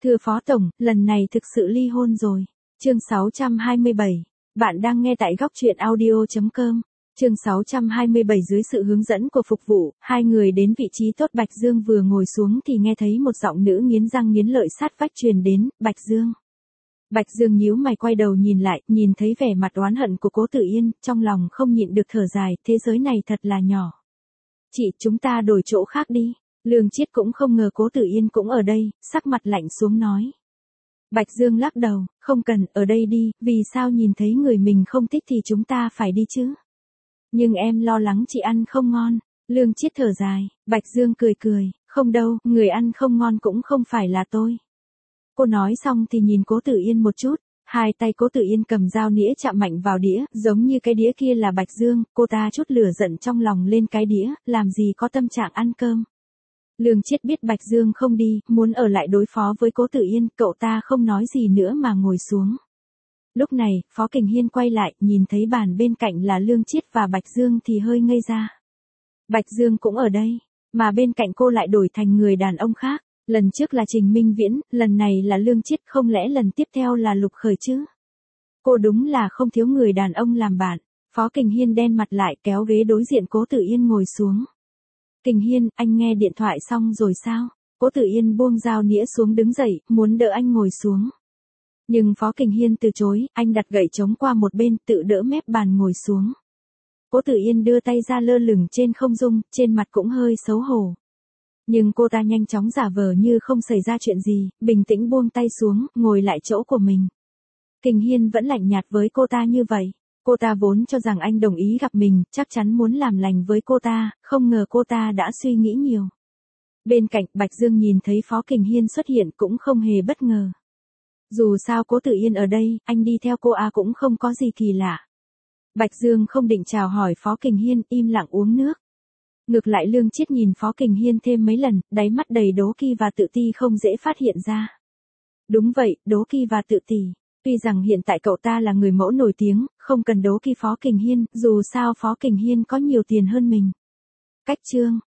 Thưa Phó Tổng, lần này thực sự ly hôn rồi. Chương 627. Bạn đang nghe tại góc truyện audio.com. Chương 627 dưới sự hướng dẫn của phục vụ, hai người đến vị trí tốt. Bạch Dương vừa ngồi xuống thì nghe thấy một giọng nữ nghiến răng nghiến lợi sát vách truyền đến, Bạch Dương. Bạch Dương nhíu mày quay đầu nhìn lại, nhìn thấy vẻ mặt oán hận của Cố Tử Yên, trong lòng không nhịn được thở dài, thế giới này thật là nhỏ. Chị, chúng ta đổi chỗ khác đi. Lương Chiết cũng không ngờ Cố Tử Yên cũng ở đây, sắc mặt lạnh xuống nói. Bạch Dương lắc đầu, không cần, ở đây đi, vì sao nhìn thấy người mình không thích thì chúng ta phải đi chứ. Nhưng em lo lắng chị ăn không ngon. Lương Chiết thở dài, Bạch Dương cười cười, không đâu, người ăn không ngon cũng không phải là tôi. Cô nói xong thì nhìn Cố Tử Yên một chút, hai tay Cố Tử Yên cầm dao nĩa chạm mạnh vào đĩa, giống như cái đĩa kia là Bạch Dương, cô ta chút lửa giận trong lòng lên cái đĩa, làm gì có tâm trạng ăn cơm. Lương Chiết biết Bạch Dương không đi, muốn ở lại đối phó với Cố Tử Yên, cậu ta không nói gì nữa mà ngồi xuống. Lúc này, Phó Kình Hiên quay lại, nhìn thấy bàn bên cạnh là Lương Chiết và Bạch Dương thì hơi ngây ra. Bạch Dương cũng ở đây, mà bên cạnh cô lại đổi thành người đàn ông khác. Lần trước là Trình Minh Viễn, lần này là Lương Chiết, không lẽ lần tiếp theo là Lục Khởi chứ? Cô đúng là không thiếu người đàn ông làm bạn. Phó Kình Hiên đen mặt lại kéo ghế đối diện Cố Tử Yên ngồi xuống. Kình Hiên, anh nghe điện thoại xong rồi sao? Cố Tử Yên buông dao nĩa xuống đứng dậy, muốn đỡ anh ngồi xuống. Nhưng Phó Kình Hiên từ chối, anh đặt gậy chống qua một bên, tự đỡ mép bàn ngồi xuống. Cố Tử Yên đưa tay ra lơ lửng trên không trung, trên mặt cũng hơi xấu hổ. Nhưng cô ta nhanh chóng giả vờ như không xảy ra chuyện gì, bình tĩnh buông tay xuống, ngồi lại chỗ của mình. Kình Hiên vẫn lạnh nhạt với cô ta như vậy. Cô ta vốn cho rằng anh đồng ý gặp mình, chắc chắn muốn làm lành với cô ta, không ngờ cô ta đã suy nghĩ nhiều. Bên cạnh, Bạch Dương nhìn thấy Phó Kình Hiên xuất hiện cũng không hề bất ngờ. Dù sao Cố Tử Yên ở đây, anh đi theo cô cũng không có gì kỳ lạ. Bạch Dương không định chào hỏi Phó Kình Hiên, im lặng uống nước. Ngược lại Lương Chiết nhìn Phó Kình Hiên thêm mấy lần, đáy mắt đầy đố kỵ và tự ti không dễ phát hiện ra. Đúng vậy, đố kỵ và tự ti. Tuy rằng hiện tại cậu ta là người mẫu nổi tiếng, không cần đố kỵ Phó Kình Hiên, dù sao Phó Kình Hiên có nhiều tiền hơn mình. Cách chương